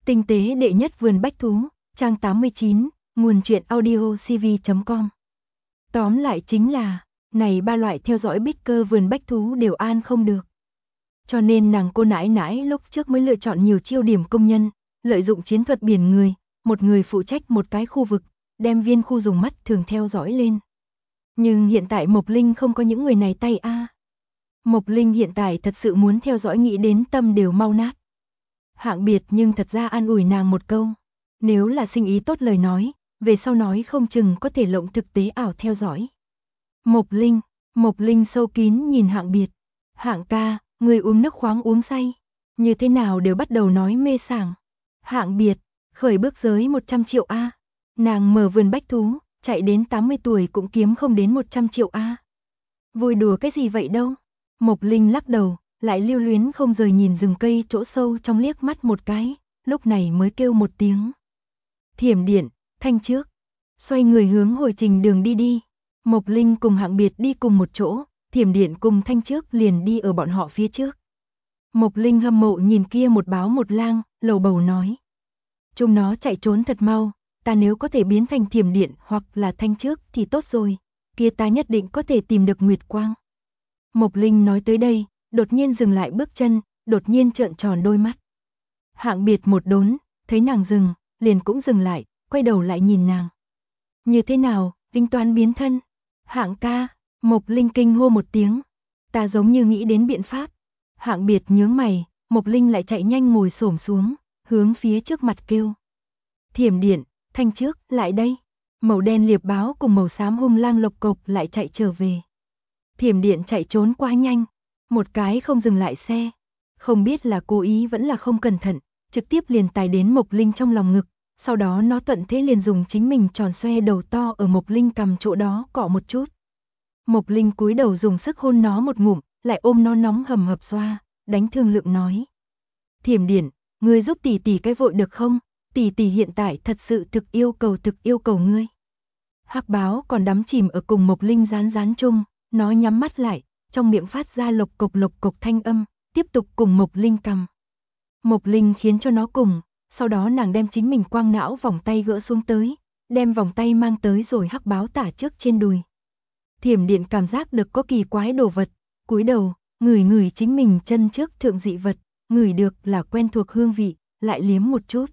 Tinh tế đệ nhất vườn bách thú, trang 89, nguồn truyện audio cv.com. Tóm lại chính là, này ba loại theo dõi bích cơ vườn bách thú đều an không được. Cho nên nàng cô nãi nãi lúc trước mới lựa chọn nhiều chiêu điểm công nhân, lợi dụng chiến thuật biển người, một người phụ trách một cái khu vực, đem viên khu dùng mắt thường theo dõi lên. Nhưng hiện tại Mộc Linh không có những người này tay a. Mộc Linh hiện tại thật sự muốn theo dõi nghĩ đến tâm đều mau nát. Hạng Biệt nhưng thật ra an ủi nàng một câu, nếu là sinh ý tốt lời nói, về sau nói không chừng có thể lộng thực tế ảo theo dõi. Mộc Linh sâu kín nhìn Hạng Biệt, Hạng ca, người uống nước khoáng uống say, như thế nào đều bắt đầu nói mê sảng. Hạng Biệt, khởi bước giới 100 triệu a, nàng mở vườn bách thú, chạy đến 80 tuổi cũng kiếm không đến 100 triệu a. Vui đùa cái gì vậy đâu. Mộc Linh lắc đầu, lại lưu luyến không rời nhìn rừng cây chỗ sâu trong liếc mắt một cái, lúc này mới kêu một tiếng. Thiểm Điện, Thanh trước. Xoay người hướng hồi trình đường đi. Mộc Linh cùng Hạng Biệt đi cùng một chỗ, Thiểm Điện cùng Thanh trước liền đi ở bọn họ phía trước. Mộc Linh hâm mộ nhìn kia một báo một lang, lầu bầu nói. Chúng nó chạy trốn thật mau, ta nếu có thể biến thành Thiểm Điện hoặc là Thanh trước thì tốt rồi, kia ta nhất định có thể tìm được Nguyệt Quang. Mộc Linh nói tới đây, đột nhiên dừng lại bước chân, đột nhiên trợn tròn đôi mắt. Hạng Biệt một đốn, thấy nàng dừng, liền cũng dừng lại, quay đầu lại nhìn nàng. Như thế nào, Linh toán biến thân? Hạng ca, Mộc Linh kinh hô một tiếng. Ta giống như nghĩ đến biện pháp. Hạng Biệt nhướng mày, Mộc Linh lại chạy nhanh ngồi xổm xuống, hướng phía trước mặt kêu. Thiểm Điện, Thanh trước, lại đây. Màu đen liệp báo cùng màu xám hung lang lộc cộc lại chạy trở về. Thiểm Điện chạy trốn quá nhanh, một cái không dừng lại xe. Không biết là cố ý vẫn là không cẩn thận, trực tiếp liền tài đến Mộc Linh trong lòng ngực. Sau đó nó thuận thế liền dùng chính mình tròn xoe đầu to ở Mộc Linh cằm chỗ đó cọ một chút. Mộc Linh cúi đầu dùng sức hôn nó một ngụm, lại ôm nó nóng hầm hập xoa, đánh thương lượng nói. Thiểm Điện, ngươi giúp tỷ tỷ cái vội được không? Tỷ tỷ hiện tại thật sự thực yêu cầu ngươi. Hắc báo còn đắm chìm ở cùng Mộc Linh rán chung, nó nhắm mắt lại, trong miệng phát ra lộc cộc thanh âm, tiếp tục cùng Mộc Linh cầm. Mộc Linh khiến cho nó cùng, sau đó nàng đem chính mình quang não vòng tay gỡ xuống tới, đem vòng tay mang tới rồi hắc báo tả trước trên đùi. Thiểm Điện cảm giác được có kỳ quái đồ vật, cúi đầu, ngửi chính mình chân trước thượng dị vật, ngửi được là quen thuộc hương vị, lại liếm một chút.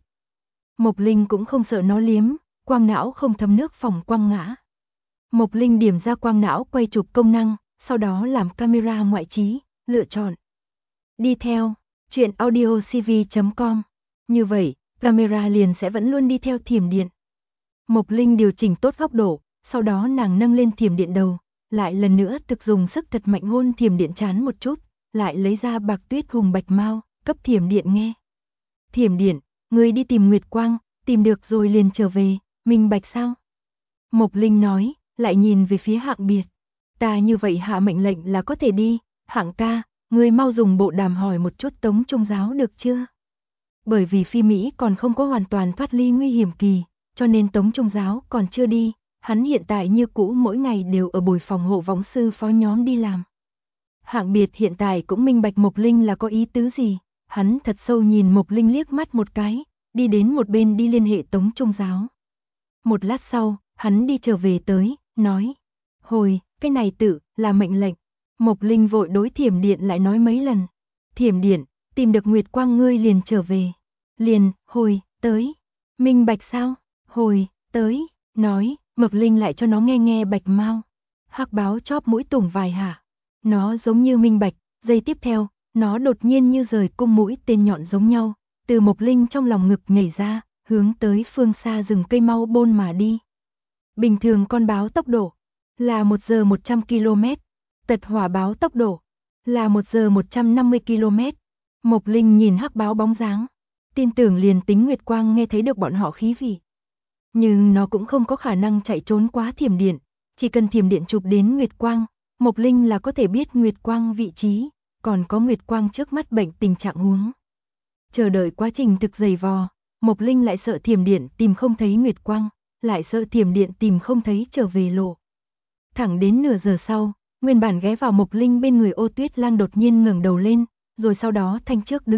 Mộc Linh cũng không sợ nó liếm, quang não không thấm nước phòng quăng ngã. Mộc Linh điểm ra quang não quay chụp công năng, sau đó làm camera ngoại trí, lựa chọn. Đi theo, truyện audio cv.com. Như vậy, camera liền sẽ vẫn luôn đi theo Thiểm Điện. Mộc Linh điều chỉnh tốt góc độ, sau đó nàng nâng lên Thiểm Điện đầu, lại lần nữa thực dùng sức thật mạnh hôn Thiểm Điện trán một chút, lại lấy ra bạc tuyết hùng bạch mao, cấp Thiểm Điện nghe. Thiểm Điện, ngươi đi tìm Nguyệt Quang, tìm được rồi liền trở về, minh bạch sao? Mộc Linh nói, lại nhìn về phía Hạng Biệt. Ta như vậy hạ mệnh lệnh là có thể đi, Hạng ca, ngươi mau dùng bộ đàm hỏi một chút Tống Trung Giáo được chưa? Bởi vì Phi Mỹ còn không có hoàn toàn thoát ly nguy hiểm kỳ, cho nên Tống Trung Giáo còn chưa đi, hắn hiện tại như cũ mỗi ngày đều ở bồi phòng hộ võng sư phó nhóm đi làm. Hạng Biệt hiện tại cũng minh bạch Mộc Linh là có ý tứ gì, hắn thật sâu nhìn Mộc Linh liếc mắt một cái, đi đến một bên đi liên hệ Tống Trung Giáo. Một lát sau, hắn đi trở về tới, nói, hồi, cái này tự là mệnh lệnh. Mộc Linh vội đối Thiểm Điện lại nói mấy lần. Thiểm Điện, tìm được Nguyệt Quang ngươi liền trở về. Liền, hồi, tới. Minh bạch sao? Hồi, tới, nói, Mộc Linh lại cho nó nghe bạch mau. Hắc báo chóp mũi tủng vài hạ. Nó giống như minh bạch, giây tiếp theo, nó đột nhiên như rời cung mũi tên nhọn giống nhau, từ Mộc Linh trong lòng ngực nhảy ra, hướng tới phương xa rừng cây mau bôn mà đi. Bình thường con báo tốc độ là 1 giờ 100 km, tật hỏa báo tốc độ là 1 giờ 150 km. Mộc Linh nhìn hắc báo bóng dáng, tin tưởng liền tính Nguyệt Quang nghe thấy được bọn họ khí vị. Nhưng nó cũng không có khả năng chạy trốn quá Thiểm Điện, chỉ cần Thiểm Điện chụp đến Nguyệt Quang, Mộc Linh là có thể biết Nguyệt Quang vị trí, còn có Nguyệt Quang trước mắt bệnh tình trạng huống. Chờ đợi quá trình thực dày vò, Mộc Linh lại sợ Thiểm Điện tìm không thấy Nguyệt Quang, lại sợ Thiểm Điện tìm không thấy trở về lộ. Thẳng đến nửa giờ sau, nguyên bản ghé vào Mộc Linh bên người Ô Tuyết Lang đột nhiên ngẩng đầu lên, rồi sau đó Thanh trước đứng dậy,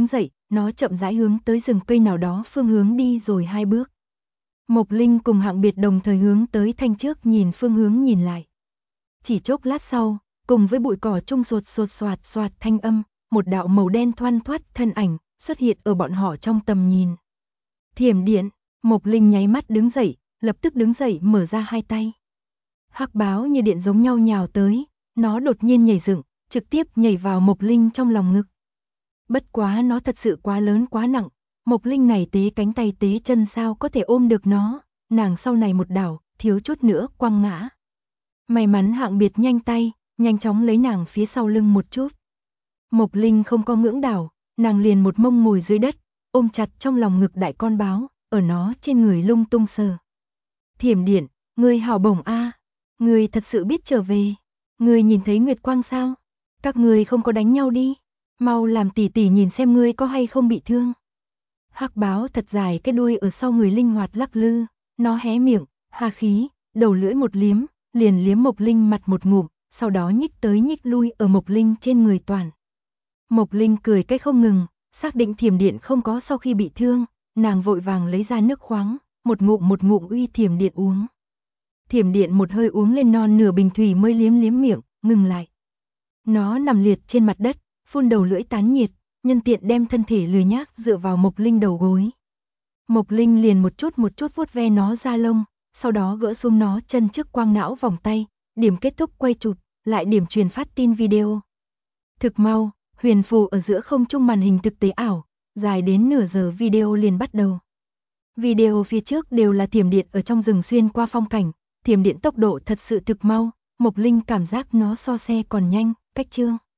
nó chậm rãi hướng tới rừng cây nào đó phương hướng đi rồi 2 bước. Mộc Linh cùng Hạng Biệt đồng thời hướng tới thanh trước nhìn phương hướng nhìn lại. Chỉ chốc lát sau, cùng với bụi cỏ trung sột sột soạt soạt thanh âm, một đạo màu đen thoăn thoắt thân ảnh xuất hiện ở bọn họ trong tầm nhìn. Thiểm điện, Mộc Linh nháy mắt đứng dậy, lập tức đứng dậy mở ra hai tay. Hắc báo như điện giống nhau nhào tới, nó đột nhiên nhảy dựng, trực tiếp nhảy vào Mộc Linh trong lòng ngực. Bất quá nó thật sự quá lớn quá nặng, Mộc Linh này tế cánh tay tế chân sao có thể ôm được nó, nàng sau này một đảo, thiếu chút nữa quăng ngã. May mắn Hạng Biệt nhanh tay, nhanh chóng lấy nàng phía sau lưng một chút. Mộc Linh không có ngưỡng đảo, nàng liền một mông ngồi dưới đất, ôm chặt trong lòng ngực đại con báo, ở nó trên người lung tung sờ. Thiểm điện, ngươi hào bổng a, ngươi thật sự biết trở về, ngươi nhìn thấy nguyệt quang sao? Các ngươi không có đánh nhau đi, mau làm tỷ tỷ nhìn xem ngươi có hay không bị thương. Hắc báo thật dài cái đuôi ở sau người linh hoạt lắc lư, nó hé miệng, ha khí, đầu lưỡi một liếm, liền liếm Mộc Linh mặt một ngụm, sau đó nhích tới nhích lui ở Mộc Linh trên người toàn. Mộc Linh cười cái không ngừng, xác định thiểm điện không có sau khi bị thương, nàng vội vàng lấy ra nước khoáng, một ngụm uy thiểm điện uống. Thiểm điện một hơi uống lên non nửa bình thủy mới liếm liếm miệng, ngừng lại. Nó nằm liệt trên mặt đất, phun đầu lưỡi tán nhiệt, nhân tiện đem thân thể lười nhác dựa vào Mộc Linh đầu gối. Mộc Linh liền một chút vuốt ve nó da lông, sau đó gỡ xuống nó chân trước quang não vòng tay, điểm kết thúc quay chụp, lại điểm truyền phát tin video. Thực mau, huyền phù ở giữa không trung màn hình thực tế ảo, dài đến nửa giờ video liền bắt đầu. Video phía trước đều là thiểm điện ở trong rừng xuyên qua phong cảnh, thiểm điện tốc độ thật sự thực mau, Mộc Linh cảm giác nó so xe còn nhanh, cách chương.